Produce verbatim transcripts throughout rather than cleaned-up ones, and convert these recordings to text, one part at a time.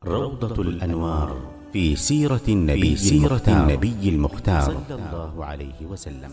روضة الأنوار في سيرة النبي, سيرة النبي المختار صلى الله عليه وسلم.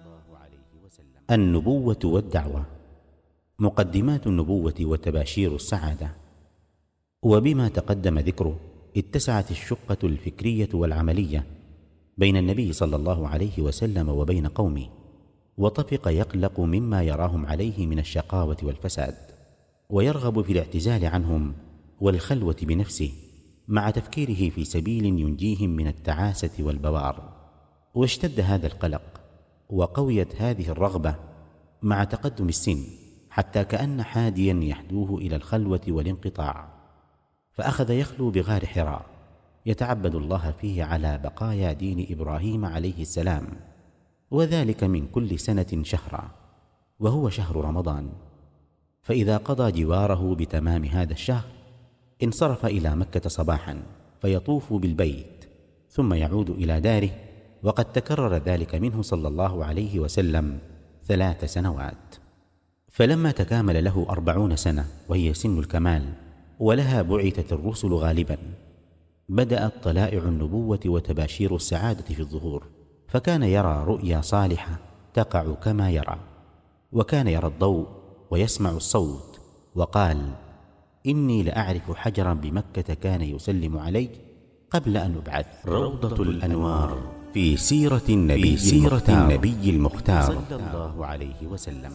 النبوة والدعوة. مقدمات النبوة وتباشير السعادة. وبما تقدم ذكره اتسعت الشقة الفكرية والعملية بين النبي صلى الله عليه وسلم وبين قومه، وطفق يقلق مما يراهم عليه من الشقاوة والفساد، ويرغب في الاعتزال عنهم والخلوة بنفسه، مع تفكيره في سبيل ينجيهم من التعاسة والبوار. واشتد هذا القلق وقويت هذه الرغبة مع تقدم السن، حتى كأن حاديا يحدوه إلى الخلوة والانقطاع، فأخذ يخلو بغار حراء يتعبد الله فيه على بقايا دين إبراهيم عليه السلام، وذلك من كل سنة شهرا، وهو شهر رمضان. فإذا قضى جواره بتمام هذا الشهر انصرف إلى مكة صباحا فيطوف بالبيت، ثم يعود إلى داره، وقد تكرر ذلك منه صلى الله عليه وسلم ثلاث سنوات. فلما تكامل له أربعون سنة وهي سن الكمال ولها بعثت الرسل غالبا، بدأت طلائع النبوة وتباشير السعادة في الظهور، فكان يرى رؤيا صالحة تقع كما يرى، وكان يرى الضوء ويسمع الصوت، وقال: إني لأعرف حجرا بمكة كان يسلم علي قبل أن أبعث. روضة الأنوار في سيرة النبي, سيرة النبي المختار صلى الله عليه وسلم.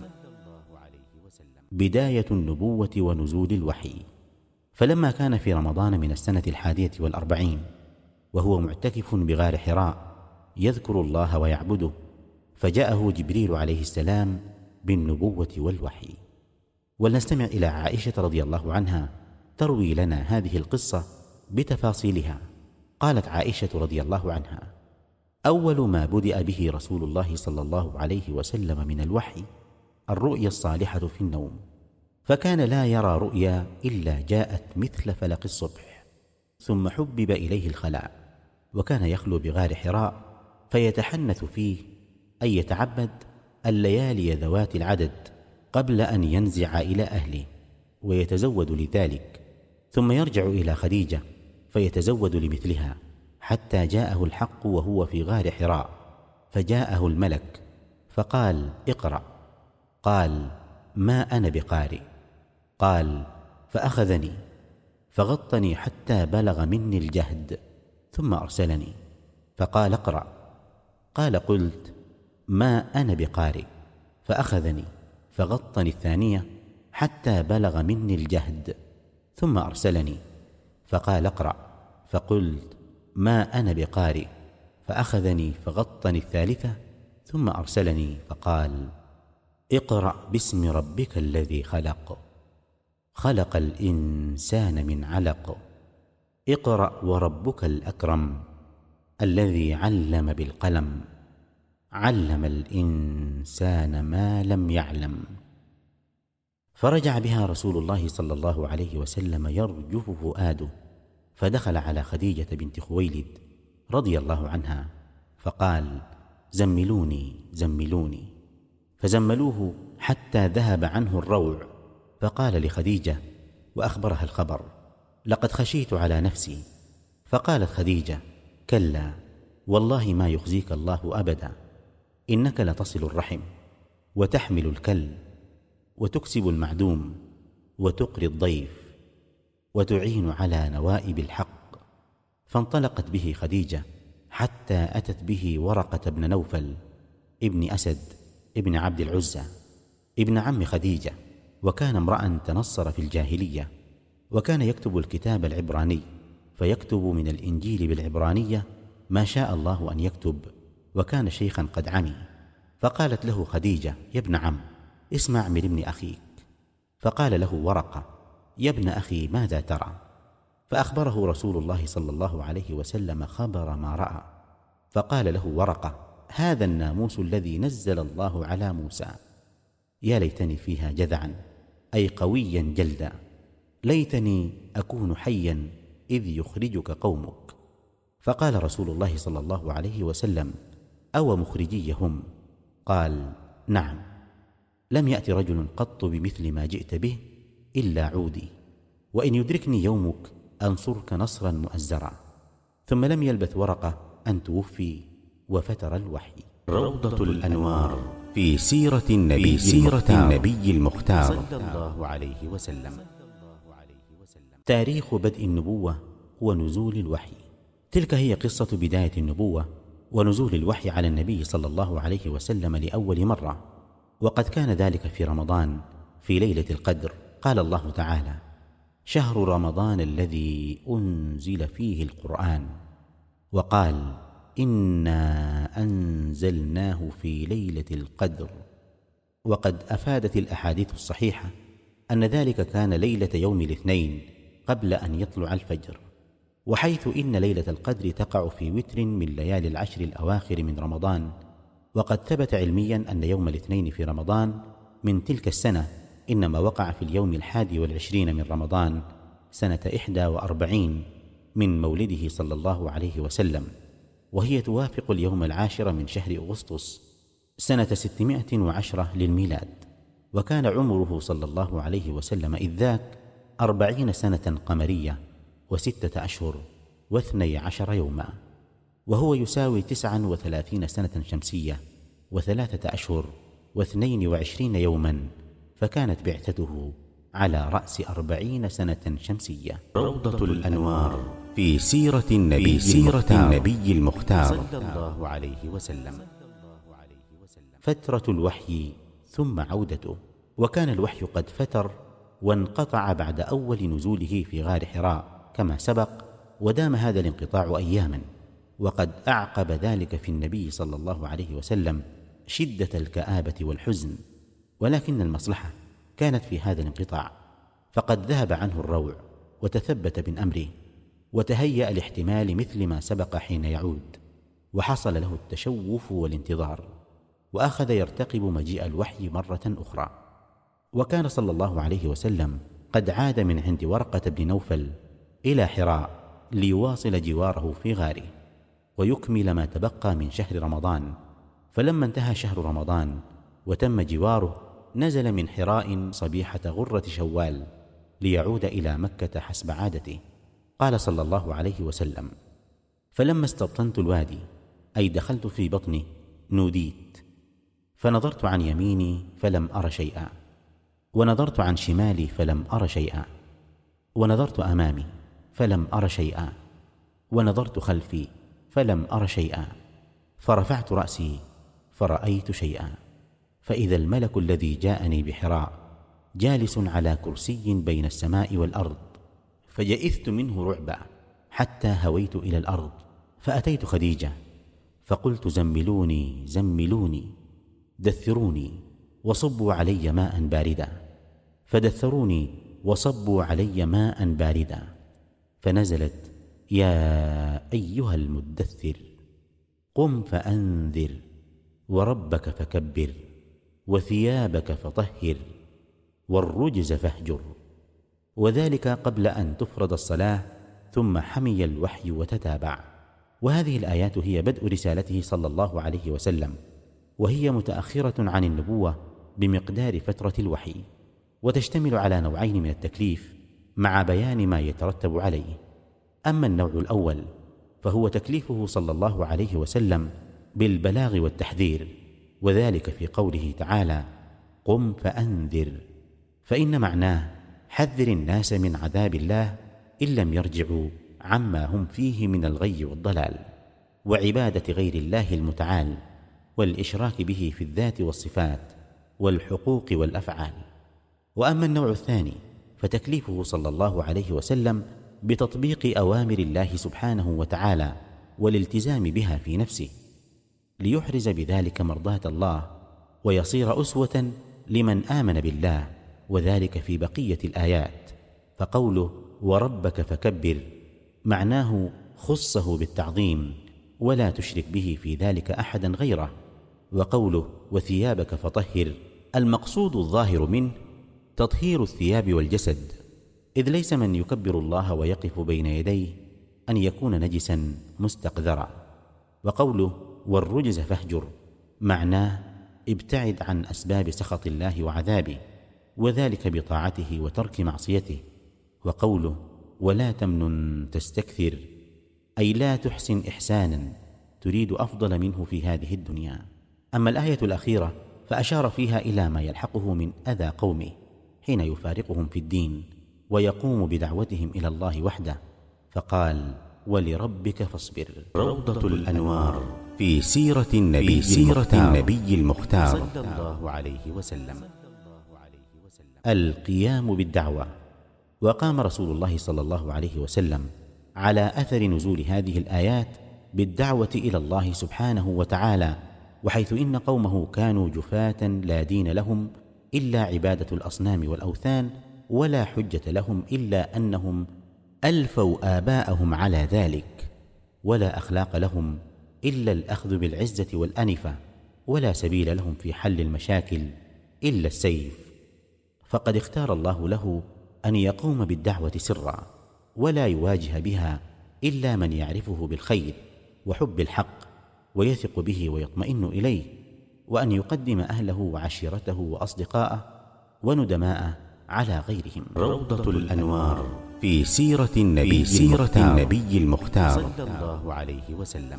بداية النبوة ونزول الوحي. فلما كان في رمضان من السنة الحادية والأربعين وهو معتكف بغار حراء يذكر الله ويعبده، فجاءه جبريل عليه السلام بالنبوة والوحي. ولنستمع إلى عائشة رضي الله عنها تروي لنا هذه القصة بتفاصيلها. قالت عائشة رضي الله عنها: أول ما بدأ به رسول الله صلى الله عليه وسلم من الوحي الرؤيا الصالحة في النوم، فكان لا يرى رؤيا إلا جاءت مثل فلق الصبح، ثم حبب إليه الخلاء، وكان يخلو بغار حراء فيتحنث فيه، أي يتعبد الليالي ذوات العدد قبل أن ينزع إلى أهله، ويتزود لذلك، ثم يرجع إلى خديجة فيتزود لمثلها، حتى جاءه الحق وهو في غار حراء، فجاءه الملك فقال: اقرأ. قال: ما أنا بقارئ. قال: فأخذني فغطني حتى بلغ مني الجهد، ثم أرسلني فقال: اقرأ. قال: قلت: ما أنا بقارئ. فأخذني فغطني الثانية حتى بلغ مني الجهد، ثم أرسلني فقال: اقرأ. فقلت: ما أنا بقارئ. فأخذني فغطني الثالثة ثم أرسلني فقال: اقرأ باسم ربك الذي خلق، خلق الإنسان من علق، اقرأ وربك الأكرم الذي علم بالقلم، علم الإنسان ما لم يعلم. فرجع بها رسول الله صلى الله عليه وسلم يرجف فؤاده، فدخل على خديجة بنت خويلد رضي الله عنها فقال: زملوني زملوني. فزملوه حتى ذهب عنه الروع، فقال لخديجة وأخبرها الخبر: لقد خشيت على نفسي. فقالت خديجة: كلا، والله ما يخزيك الله أبدا، إنك لتصل الرحم وتحمل الكل وتكسب المعدوم وتقري الضيف وتعين على نوائب الحق. فانطلقت به خديجة حتى أتت به ورقة بن نوفل ابن أسد ابن عبد العزى ابن عم خديجة، وكان امرأ تنصر في الجاهلية، وكان يكتب الكتاب العبراني، فيكتب من الإنجيل بالعبرانية ما شاء الله أن يكتب، وكان شيخا قد عمي. فقالت له خديجة: يا ابن عم، اسمع من ابن أخيك. فقال له ورقة: يا ابن أخي، ماذا ترى؟ فأخبره رسول الله صلى الله عليه وسلم خبر ما رأى. فقال له ورقة: هذا الناموس الذي نزل الله على موسى، يا ليتني فيها جذعا، أي قويا جلدا، ليتني أكون حيا إذ يخرجك قومك. فقال رسول الله صلى الله عليه وسلم: أو مخرجي هم؟ قال: نعم، لم يأت رجل قط بمثل ما جئت به إلا عودي، وإن يدركني يومك أنصرك نصرا مؤزرا. ثم لم يلبث ورقة أن توفي وفتر الوحي. روضة الأنوار في سيرة النبي, في سيرة النبي المختار صلى الله عليه وسلم. تاريخ بدء النبوة ونزول الوحي. تلك هي قصة بداية النبوة ونزول الوحي على النبي صلى الله عليه وسلم لأول مرة، وقد كان ذلك في رمضان في ليلة القدر. قال الله تعالى: شهر رمضان الذي أنزل فيه القرآن. وقال: إنا أنزلناه في ليلة القدر. وقد أفادت الأحاديث الصحيحة أن ذلك كان ليلة يوم الاثنين قبل أن يطلع الفجر، وحيث إن ليلة القدر تقع في وتر من ليالي العشر الأواخر من رمضان. وقد ثبت علميا أن يوم الاثنين في رمضان من تلك السنة إنما وقع في اليوم الحادي والعشرين من رمضان سنة إحدى وأربعين من مولده صلى الله عليه وسلم، وهي توافق اليوم العاشر من شهر أغسطس سنة ستمائة وعشرة للميلاد. وكان عمره صلى الله عليه وسلم إذ ذاك أربعين سنة قمرية وستة أشهر واثني عشر يوما، وهو يساوي تسعا وثلاثين سنة شمسية وثلاثة أشهر واثنين وعشرين يوما، فكانت بعثته على رأس أربعين سنة شمسية. روضة الأنوار في سيرة النبي, في سيرة النبي المختار صلى الله عليه وسلم. فترة الوحي ثم عودته. وكان الوحي قد فتر وانقطع بعد أول نزوله في غار حراء كما سبق، ودام هذا الانقطاع أياما. وقد أعقب ذلك في النبي صلى الله عليه وسلم شدة الكآبة والحزن، ولكن المصلحة كانت في هذا الانقطاع، فقد ذهب عنه الروع وتثبت من أمره، وتهيأ لاحتمال مثل ما سبق حين يعود، وحصل له التشوف والانتظار، وأخذ يرتقب مجيء الوحي مرة أخرى. وكان صلى الله عليه وسلم قد عاد من عند ورقة بن نوفل إلى حراء ليواصل جواره في غاره ويكمل ما تبقى من شهر رمضان. فلما انتهى شهر رمضان وتم جواره نزل من حراء صبيحة غرة شوال ليعود إلى مكة حسب عادته. قال صلى الله عليه وسلم: فلما استبطنت الوادي، أي دخلت في بطني، نوديت، فنظرت عن يميني فلم أر شيئا، ونظرت عن شمالي فلم أر شيئا، ونظرت أمامي فلم أر شيئا، ونظرت خلفي فلم أر شيئا، فرفعت رأسي فرأيت شيئا، فإذا الملك الذي جاءني بحراء جالس على كرسي بين السماء والأرض، فجئثت منه رعبا حتى هويت إلى الأرض، فأتيت خديجة فقلت: زملوني زملوني، دثروني وصبوا علي ماء باردا، فدثروني وصبوا علي ماء باردا، فنزلت: يا أيها المدثر قم فأنذر، وربك فكبر، وثيابك فطهر، والرجز فاهجر. وذلك قبل أن تفرض الصلاة، ثم حمي الوحي وتتابع. وهذه الآيات هي بدء رسالته صلى الله عليه وسلم، وهي متأخرة عن النبوة بمقدار فترة الوحي، وتشتمل على نوعين من التكليف مع بيان ما يترتب عليه. أما النوع الأول فهو تكليفه صلى الله عليه وسلم بالبلاغ والتحذير، وذلك في قوله تعالى: قم فأنذر، فإن معناه حذر الناس من عذاب الله إن لم يرجعوا عما هم فيه من الغي والضلال وعبادة غير الله المتعال، والإشراك به في الذات والصفات والحقوق والأفعال. وأما النوع الثاني فتكليفه صلى الله عليه وسلم بتطبيق أوامر الله سبحانه وتعالى والالتزام بها في نفسه، ليحرز بذلك مرضاة الله ويصير أسوة لمن آمن بالله، وذلك في بقية الآيات. فقوله: وربك فكبر، معناه خصه بالتعظيم ولا تشرك به في ذلك أحدا غيره. وقوله: وثيابك فطهر، المقصود الظاهر منه تطهير الثياب والجسد، إذ ليس من يكبر الله ويقف بين يديه أن يكون نجسا مستقذرا. وقوله: والرجز فاهجر، معناه ابتعد عن أسباب سخط الله وعذابه، وذلك بطاعته وترك معصيته. وقوله: ولا تمنن تستكثر، أي لا تحسن إحسانا تريد أفضل منه في هذه الدنيا. أما الآية الأخيرة فأشار فيها إلى ما يلحقه من أذى قومه حين يفارقهم في الدين ويقوم بدعوتهم إلى الله وحده، فقال: ولربك فاصبر. روضة الأنوار في سيرة النبي, سيرة النبي المختار صلى الله عليه وسلم. القيام بالدعوة. وقام رسول الله صلى الله عليه وسلم على أثر نزول هذه الآيات بالدعوة إلى الله سبحانه وتعالى، وحيث إن قومه كانوا جفاة لا دين لهم إلا عبادة الأصنام والأوثان، ولا حجة لهم إلا أنهم ألفوا آباءهم على ذلك، ولا أخلاق لهم إلا الأخذ بالعزة والأنفة، ولا سبيل لهم في حل المشاكل إلا السيف. فقد اختار الله له أن يقوم بالدعوة سرا، ولا يواجه بها إلا من يعرفه بالخير وحب الحق ويثق به ويطمئن إليه، وأن يقدم أهله وعشيرته وأصدقاءه وندماءه على غيرهم. روضة الأنوار في سيرة النبي, سيرة النبي المختار صلى الله عليه وسلم.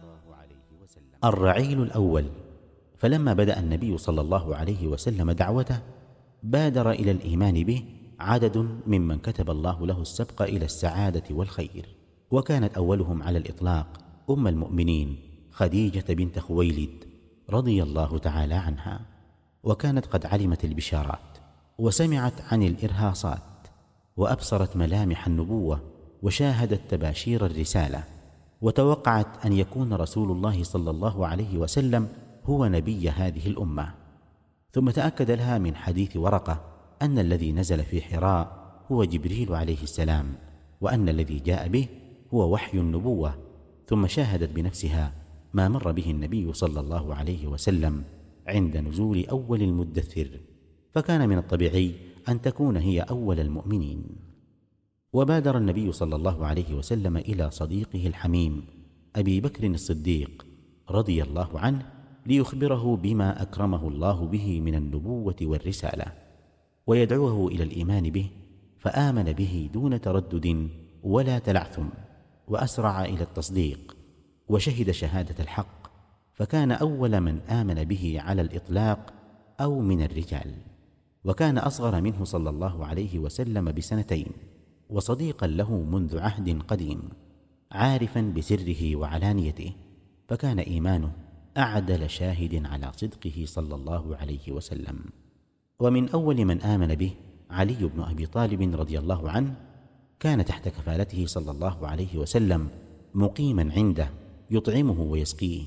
الرعيل الأول. فلما بدأ النبي صلى الله عليه وسلم دعوته بادر إلى الإيمان به عدد ممن كتب الله له السبق إلى السعادة والخير، وكانت أولهم على الإطلاق أم المؤمنين خديجة بنت خويلد رضي الله تعالى عنها، وكانت قد علمت البشارات وسمعت عن الإرهاصات وأبصرت ملامح النبوة وشاهدت تباشير الرسالة، وتوقعت أن يكون رسول الله صلى الله عليه وسلم هو نبي هذه الأمة. ثم تأكد لها من حديث ورقة أن الذي نزل في حراء هو جبريل عليه السلام، وأن الذي جاء به هو وحي النبوة. ثم شاهدت بنفسها ما مر به النبي صلى الله عليه وسلم عند نزول أول المدثر، فكان من الطبيعي أن تكون هي أول المؤمنين. وبادر النبي صلى الله عليه وسلم إلى صديقه الحميم أبي بكر الصديق رضي الله عنه ليخبره بما أكرمه الله به من النبوة والرسالة، ويدعوه إلى الإيمان به، فآمن به دون تردد ولا تلعثم، وأسرع إلى التصديق وشهد شهادة الحق، فكان أول من آمن به على الإطلاق أو من الرجال، وكان أصغر منه صلى الله عليه وسلم بسنتين، وصديقا له منذ عهد قديم، عارفا بسره وعلانيته، فكان إيمانه أعدل شاهد على صدقه صلى الله عليه وسلم. ومن أول من آمن به علي بن أبي طالب رضي الله عنه، كان تحت كفالته صلى الله عليه وسلم مقيما عنده يطعمه ويسقيه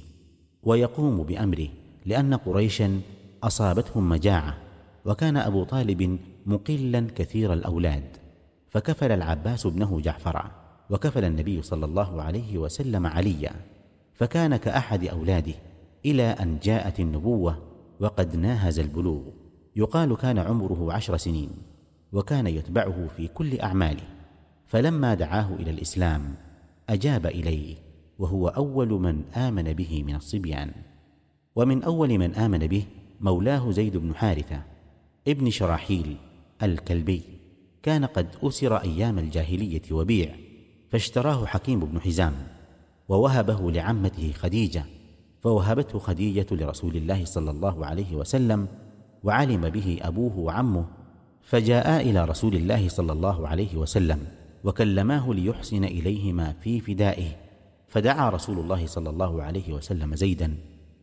ويقوم بأمره، لأن قريشا أصابتهم مجاعة، وكان أبو طالب مقلا كثير الأولاد، فكفل العباس ابنه جعفرا، وكفل النبي صلى الله عليه وسلم عليا، فكان كأحد أولاده إلى أن جاءت النبوة وقد ناهز البلوغ. يقال كان عمره عشر سنين، وكان يتبعه في كل أعماله، فلما دعاه إلى الإسلام أجاب إليه، وهو أول من آمن به من الصبيان. ومن أول من آمن به مولاه زيد بن حارثة ابن شراحيل الكلبي، كان قد أسر أيام الجاهلية وبيع، فاشتراه حكيم بن حزام ووهبه لعمته خديجة، فوهبته خديجة لرسول الله صلى الله عليه وسلم، وعلم به أبوه وعمه، فجاءا إلى رسول الله صلى الله عليه وسلم وكلماه ليحسن إليهما في فدائه، فدعا رسول الله صلى الله عليه وسلم زيدا،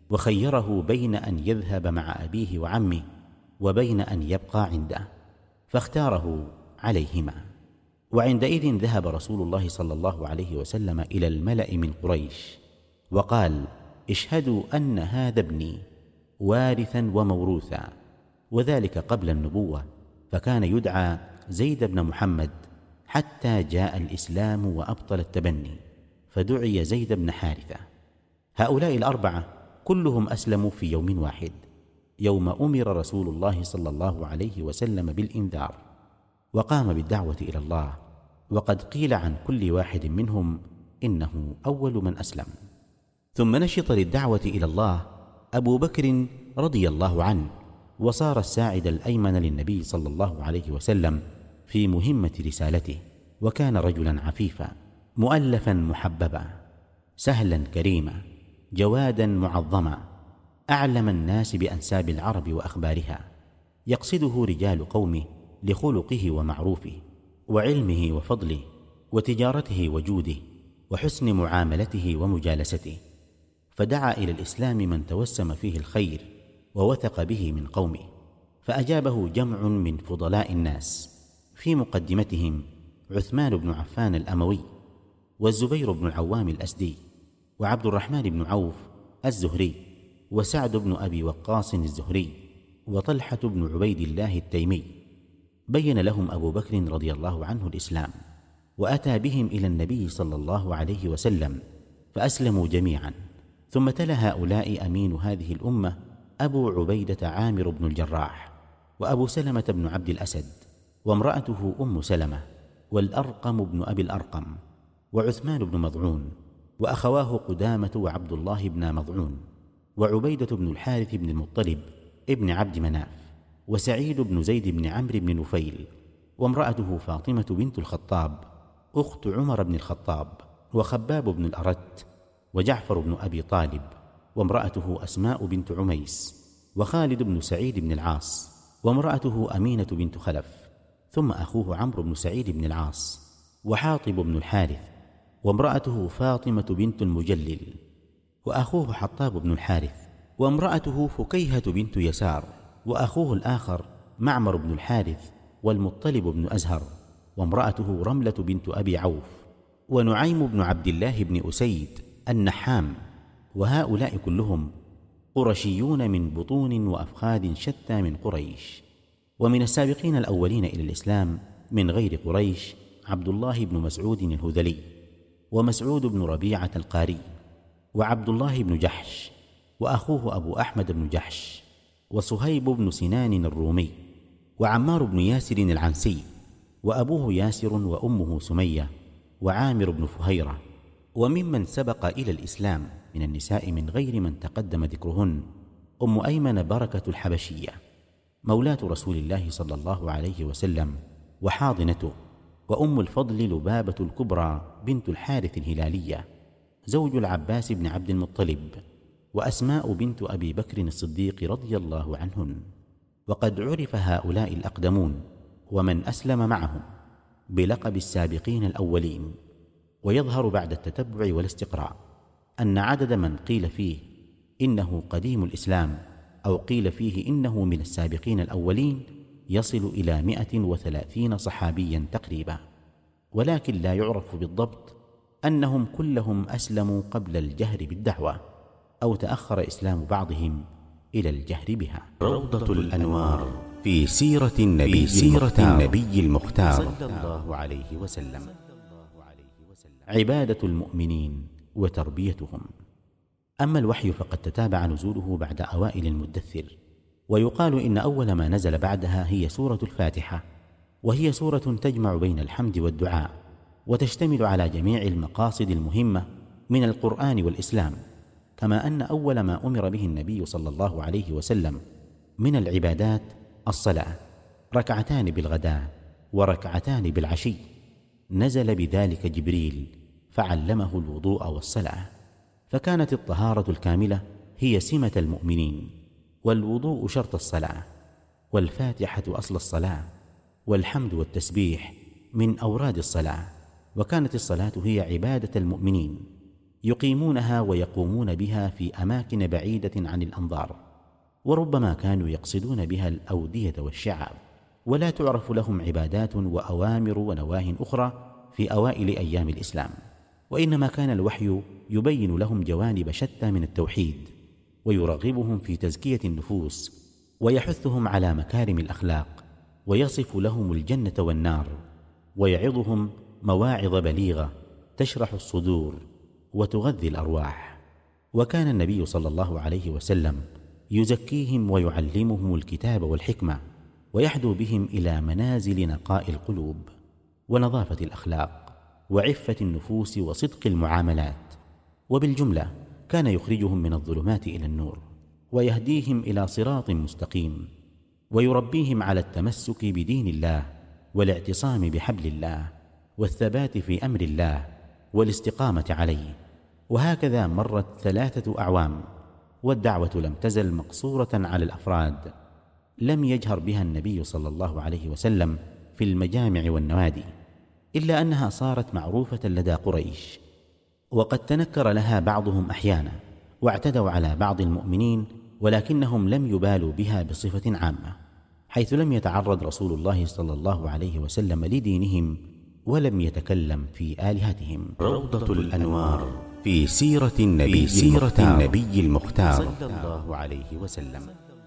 وخيره بين أن يذهب مع أبيه وعمه وبين أن يبقى عنده، فاختاره عليهما. وعندئذ ذهب رسول الله صلى الله عليه وسلم إلى الملأ من قريش وقال: اشهدوا أن هذا ابني وارثا وموروثا، وذلك قبل النبوة، فكان يدعى زيد بن محمد حتى جاء الإسلام وأبطل التبني، فدعي زيد بن حارثة. هؤلاء الأربعة كلهم أسلموا في يوم واحد، يوم أمر رسول الله صلى الله عليه وسلم بالإنذار، وقام بالدعوة إلى الله، وقد قيل عن كل واحد منهم إنه أول من أسلم. ثم نشط للدعوة إلى الله أبو بكر رضي الله عنه، وصار الساعد الأيمن للنبي صلى الله عليه وسلم في مهمة رسالته، وكان رجلا عفيفا مؤلفا محببا سهلا كريما جوادا معظما أعلم الناس بأنساب العرب وأخبارها، يقصده رجال قومه لخلقه ومعروفه وعلمه وفضله وتجارته وجوده وحسن معاملته ومجالسته، فدعا إلى الإسلام من توسم فيه الخير ووثق به من قومه، فأجابه جمع من فضلاء الناس، في مقدمتهم عثمان بن عفان الأموي، والزبير بن العوام الأسدي، وعبد الرحمن بن عوف الزهري، وسعد بن أبي وقاص الزهري، وطلحة بن عبيد الله التيمي. بين لهم أبو بكر رضي الله عنه الإسلام، وأتى بهم إلى النبي صلى الله عليه وسلم فأسلموا جميعا. ثم تلا هؤلاء أمين هذه الأمة أبو عبيدة عامر بن الجراح، وأبو سلمة بن عبد الأسد، وامرأته أم سلمة، والأرقم بن أبي الأرقم، وعثمان بن مضعون، وأخواه قدامة وعبد الله بن مضعون، وعبيدة بن الحارث بن المطلب ابن عبد مناف، وسعيد بن زيد بن عمرو بن نفيل، وامرأته فاطمة بنت الخطاب أخت عمر بن الخطاب، وخباب بن الأرت، وجعفر بن أبي طالب، وامرأته أسماء بنت عميس، وخالد بن سعيد بن العاص، وامرأته أمينة بنت خلف، ثم أخوه عمرو بن سعيد بن العاص، وحاطب بن الحارث، وامرأته فاطمة بنت المجلل، وأخوه حطاب بن الحارث، وامرأته فكيهة بنت يسار، وأخوه الآخر معمر بن الحارث، والمطلب بن أزهر، وامرأته رملة بنت أبي عوف، ونعيم بن عبد الله بن أسيد النحام. وهؤلاء كلهم قرشيون من بطون وأفخاذ شتى من قريش. ومن السابقين الأولين إلى الإسلام من غير قريش عبد الله بن مسعود الهذلي، ومسعود بن ربيعة القاري، وعبد الله بن جحش، وأخوه أبو أحمد بن جحش، وصهيب بن سنان الرومي، وعمار بن ياسر العنسي، وأبوه ياسر وأمه سمية، وعامر بن فهيرة. وممن سبق إلى الإسلام من النساء من غير من تقدم ذكرهن أم أيمن بركة الحبشية مولاة رسول الله صلى الله عليه وسلم وحاضنته، وأم الفضل لبابة الكبرى بنت الحارث الهلالية زوج العباس بن عبد المطلب، وأسماء بنت أبي بكر الصديق رضي الله عنهن. وقد عرف هؤلاء الأقدمون ومن أسلم معهم بلقب السابقين الأولين. ويظهر بعد التتبع والاستقراء أن عدد من قيل فيه إنه قديم الإسلام أو قيل فيه إنه من السابقين الأولين يصل إلى مئة وثلاثين صحابيا تقريبا، ولكن لا يعرف بالضبط أنهم كلهم أسلموا قبل الجهر بالدعوة أو تأخر إسلام بعضهم إلى الجهر بها. روضة الأنوار في سيرة النبي, في سيرة النبي المختار صلى الله عليه وسلم. عبادة المؤمنين وتربيتهم. أما الوحي فقد تتابع نزوله بعد أوائل المدثر، ويقال إن أول ما نزل بعدها هي سورة الفاتحة، وهي سورة تجمع بين الحمد والدعاء، وتشتمل على جميع المقاصد المهمة من القرآن والإسلام، كما أن أول ما أمر به النبي صلى الله عليه وسلم من العبادات الصلاة، ركعتان بالغداء وركعتان بالعشي، نزل بذلك جبريل فعلمه الوضوء والصلاة، فكانت الطهارة الكاملة هي سمة المؤمنين، والوضوء شرط الصلاة، والفاتحة أصل الصلاة، والحمد والتسبيح من أوراد الصلاة. وكانت الصلاة هي عبادة المؤمنين يقيمونها ويقومون بها في أماكن بعيدة عن الأنظار، وربما كانوا يقصدون بها الأودية والشعاب، ولا تعرف لهم عبادات وأوامر ونواه أخرى في أوائل أيام الإسلام، وإنما كان الوحي يبين لهم جوانب شتى من التوحيد، ويرغبهم في تزكية النفوس، ويحثهم على مكارم الأخلاق، ويصف لهم الجنة والنار، ويعظهم مواعظ بليغة تشرح الصدور وتغذي الأرواح. وكان النبي صلى الله عليه وسلم يزكيهم ويعلمهم الكتاب والحكمة، ويحدو بهم إلى منازل نقاء القلوب ونظافة الأخلاق وعفة النفوس وصدق المعاملات. وبالجملة كان يخرجهم من الظلمات إلى النور، ويهديهم إلى صراط مستقيم، ويربيهم على التمسك بدين الله والاعتصام بحبل الله، والثبات في أمر الله والاستقامة عليه. وهكذا مرت ثلاثة أعوام والدعوة لم تزل مقصورة على الأفراد، لم يجهر بها النبي صلى الله عليه وسلم في المجامع والنوادي، إلا أنها صارت معروفة لدى قريش، وقد تنكر لها بعضهم أحيانا واعتدوا على بعض المؤمنين، ولكنهم لم يبالوا بها بصفة عامة، حيث لم يتعرض رسول الله صلى الله عليه وسلم لدينهم ولم يتكلم في آلهتهم. روضة الأنوار في سيرة النبي, سيرة النبي المختار صلى الله عليه وسلم.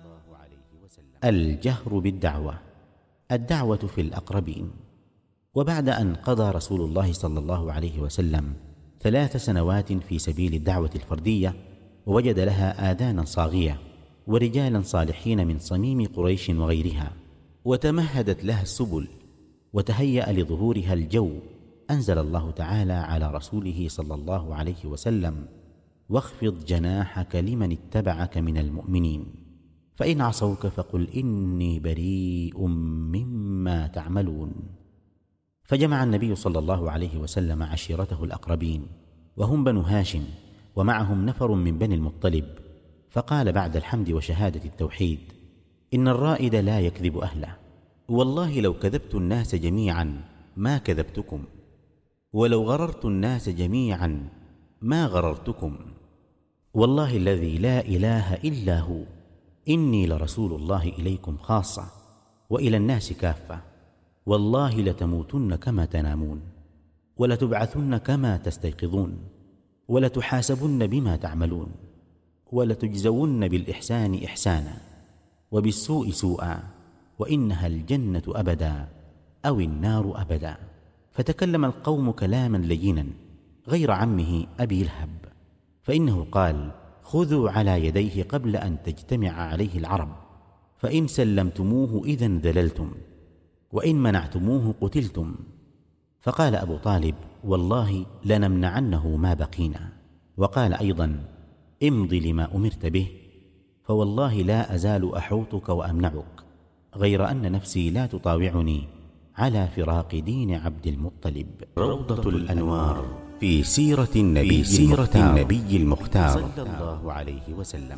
الجهر بالدعوة، الدعوة في الأقربين. وبعد أن قضى رسول الله صلى الله عليه وسلم ثلاث سنوات في سبيل الدعوة الفردية، ووجد لها آذانا صاغية ورجالا صالحين من صميم قريش وغيرها، وتمهدت لها السبل وتهيأ لظهورها الجو، أنزل الله تعالى على رسوله صلى الله عليه وسلم: واخفض جناحك لمن اتبعك من المؤمنين، فإن عصوك فقل إني بريء مما تعملون. فجمع النبي صلى الله عليه وسلم عشيرته الأقربين، وهم بنو هاشم، ومعهم نفر من بني المطلب، فقال بعد الحمد وشهادة التوحيد: إن الرائد لا يكذب أهله، والله لو كذبت الناس جميعا ما كذبتكم، ولو غررت الناس جميعا ما غررتكم، والله الذي لا إله إلا هو إني لرسول الله إليكم خاصة وإلى الناس كافة، والله لتموتن كما تنامون، ولتبعثن كما تستيقظون، ولتحاسبن بما تعملون، ولتجزون بالإحسان إحسانا وبالسوء سوءا، وإنها الجنة أبدا أو النار أبدا. فتكلم القوم كلاما لينا غير عمه أبي لهب، فإنه قال: خذوا على يديه قبل أن تجتمع عليه العرب، فإن سلمتموه إذن ذللتم، وإن منعتموه قتلتم. فقال أبو طالب: والله لنمنعنه ما بقينا. وقال أيضا: امض لما أمرت به، فوالله لا أزال أحوطك وأمنعك، غير أن نفسي لا تطاوعني على فراق دين عبد المطلب. روضة الأنوار في سيرة النبي, سيرة النبي المختار صلى الله عليه وسلم.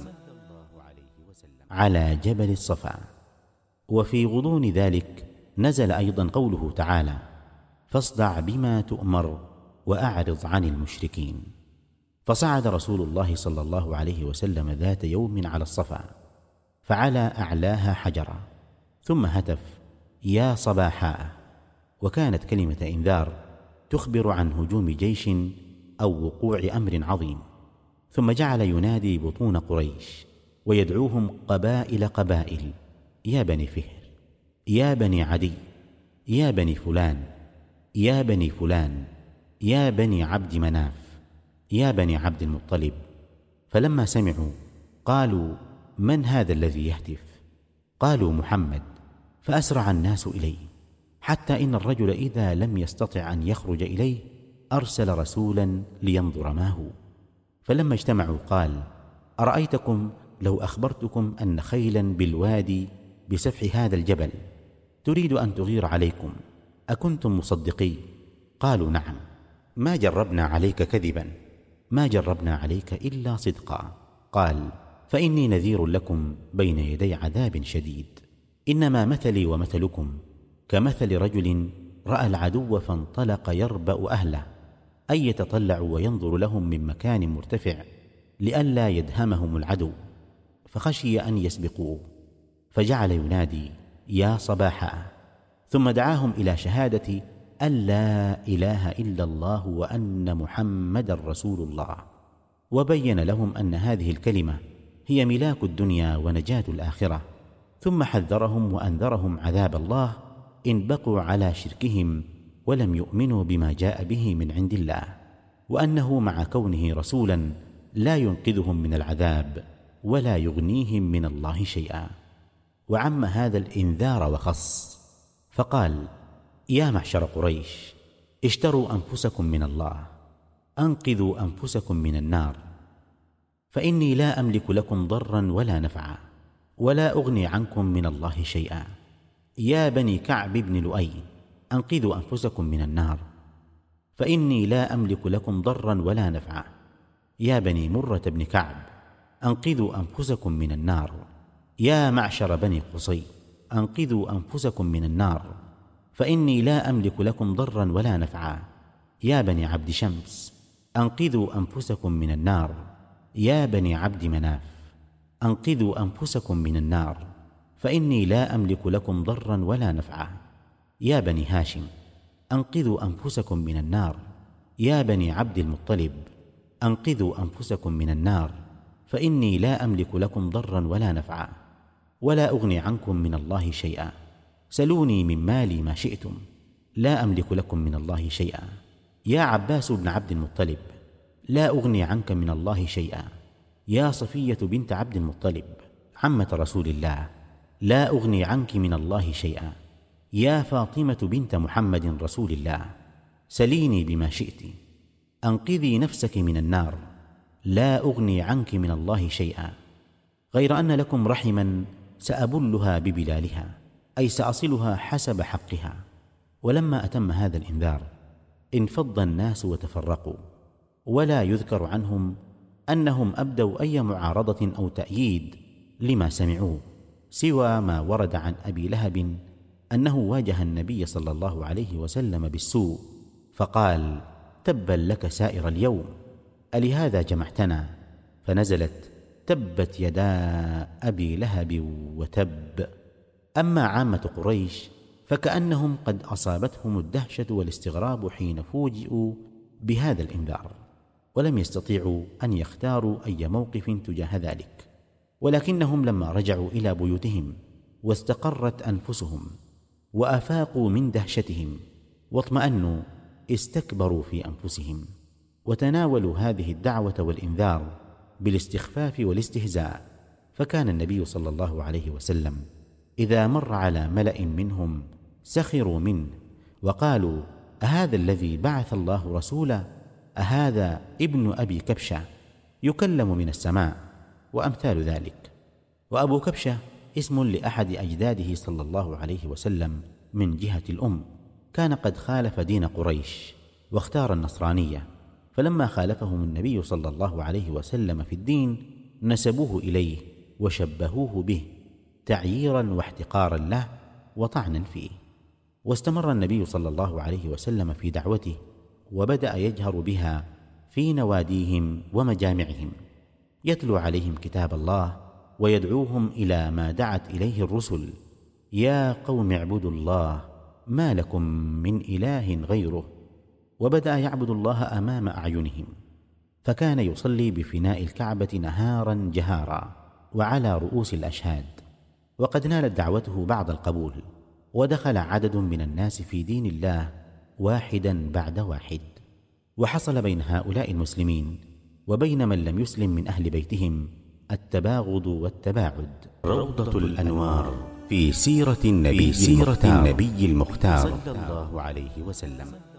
على جبل الصفا. وفي غضون ذلك نزل أيضا قوله تعالى: فاصدع بما تؤمر وأعرض عن المشركين. فصعد رسول الله صلى الله عليه وسلم ذات يوم على الصفا، فعلى أعلاها حجرا، ثم هتف: يا صباحا، وكانت كلمة إنذار تخبر عن هجوم جيش أو وقوع أمر عظيم. ثم جعل ينادي بطون قريش ويدعوهم قبائل قبائل: يا بني فهر، يا بني عدي، يا بني فلان، يا بني فلان، يا بني عبد مناف، يا بني عبد المطلب. فلما سمعوا قالوا: من هذا الذي يهتف؟ قالوا: محمد. فأسرع الناس إليه، حتى إن الرجل إذا لم يستطع أن يخرج إليه أرسل رسولا لينظر ما هو. فلما اجتمعوا قال: أرأيتكم لو أخبرتكم أن خيلا بالوادي بسفح هذا الجبل تريد أن تغير عليكم، أكنتم مصدقي؟ قالوا: نعم، ما جربنا عليك كذبا، ما جربنا عليك إلا صدقا. قال: فإني نذير لكم بين يدي عذاب شديد. إنما مثلي ومثلكم كمثل رجل رأى العدو فانطلق يربأ أهله، أي يتطلع وينظر لهم من مكان مرتفع لئلا يدهمهم العدو، فخشي أن يسبقوه، فجعل ينادي: يا صباحا، ثم دعاهم إلى شهادة أن لا إله إلا الله وأن محمدا رسول الله، وبين لهم أن هذه الكلمة هي ملاك الدنيا ونجاة الآخرة. ثم حذرهم وأنذرهم عذاب الله إن بقوا على شركهم ولم يؤمنوا بما جاء به من عند الله، وأنه مع كونه رسولا لا ينقذهم من العذاب ولا يغنيهم من الله شيئا. وعم هذا الإنذار وخص، فقال: يا معشر قريش، اشتروا أنفسكم من الله، أنقذوا أنفسكم من النار، فإني لا أملك لكم ضرا ولا نفعا، ولا أغني عنكم من الله شيئا. يا بني كعب بن لؤي، أنقذوا أنفسكم من النار، فإني لا أملك لكم ضرا ولا نفعا. يا بني مرة بن كعب أنقذوا أنفسكم من النار. يا معشر بني قصي أنقذوا أنفسكم من النار، فإني لا أملك لكم ضرا ولا نفعا. يا بني عبد شمس أنقذوا أنفسكم من النار. يا بني عبد مناف أنقذوا أنفسكم من النار، فإني لا أملك لكم ضرا ولا نفعا. يا بني هاشم أنقذوا أنفسكم من النار. يا بني عبد المطلب أنقذوا أنفسكم من النار، فإني لا أملك لكم ضرا ولا نفعا، ولا أغني عنكم من الله شيئا. سلوني من مالي ما شئتم، لا أملك لكم من الله شيئا. يا عباس بن عبد المطلب لا أغني عنك من الله شيئا. يا صفية بنت عبد المطلب عمة رسول الله لا أغني عنك من الله شيئا. يا فاطمة بنت محمد رسول الله سليني بما شئت. أنقذي نفسك من النار، لا أغني عنك من الله شيئا، غير أن لكم رحما سأبلها ببلالها، أي سأصلها حسب حقها. ولما أتم هذا الإنذار انفض الناس وتفرقوا، ولا يذكر عنهم أنهم أبدوا أي معارضة أو تأييد لما سمعوه، سوى ما ورد عن أبي لهب أنه واجه النبي صلى الله عليه وسلم بالسوء فقال: تبا لك سائر اليوم، ألهذا جمعتنا؟ فنزلت: تبت يدا أبي لهب وتب. أما عامة قريش فكأنهم قد أصابتهم الدهشة والاستغراب حين فوجئوا بهذا الإنذار، ولم يستطيعوا أن يختاروا أي موقف تجاه ذلك، ولكنهم لما رجعوا إلى بيوتهم واستقرت أنفسهم وأفاقوا من دهشتهم واطمأنوا استكبروا في أنفسهم، وتناولوا هذه الدعوة والإنذار بالاستخفاف والاستهزاء. فكان النبي صلى الله عليه وسلم إذا مر على ملأ منهم سخروا منه وقالوا: أهذا الذي بعث الله رسولا؟ أهذا ابن أبي كبشة يكلم من السماء؟ وأمثال ذلك. وأبو كبشة اسم لأحد أجداده صلى الله عليه وسلم من جهة الأم، كان قد خالف دين قريش واختار النصرانية، فلما خالفهم النبي صلى الله عليه وسلم في الدين نسبوه إليه وشبهوه به تعييرا واحتقارا له وطعنا فيه. واستمر النبي صلى الله عليه وسلم في دعوته، وبدأ يجهر بها في نواديهم ومجامعهم، يتلو عليهم كتاب الله ويدعوهم إلى ما دعت إليه الرسل: يا قوم اعبدوا الله ما لكم من إله غيره. وبدأ يعبد الله أمام أعينهم، فكان يصلي بفناء الكعبة نهارا جهارا وعلى رؤوس الأشهاد. وقد نالت دعوته بعض القبول، ودخل عدد من الناس في دين الله واحدا بعد واحد. وحصل بين هؤلاء المسلمين وبين من لم يسلم من أهل بيتهم التباغض والتباعد. روضة الأنوار في سيرة النبي, في سيرة النبي المختار صلى الله عليه وسلم.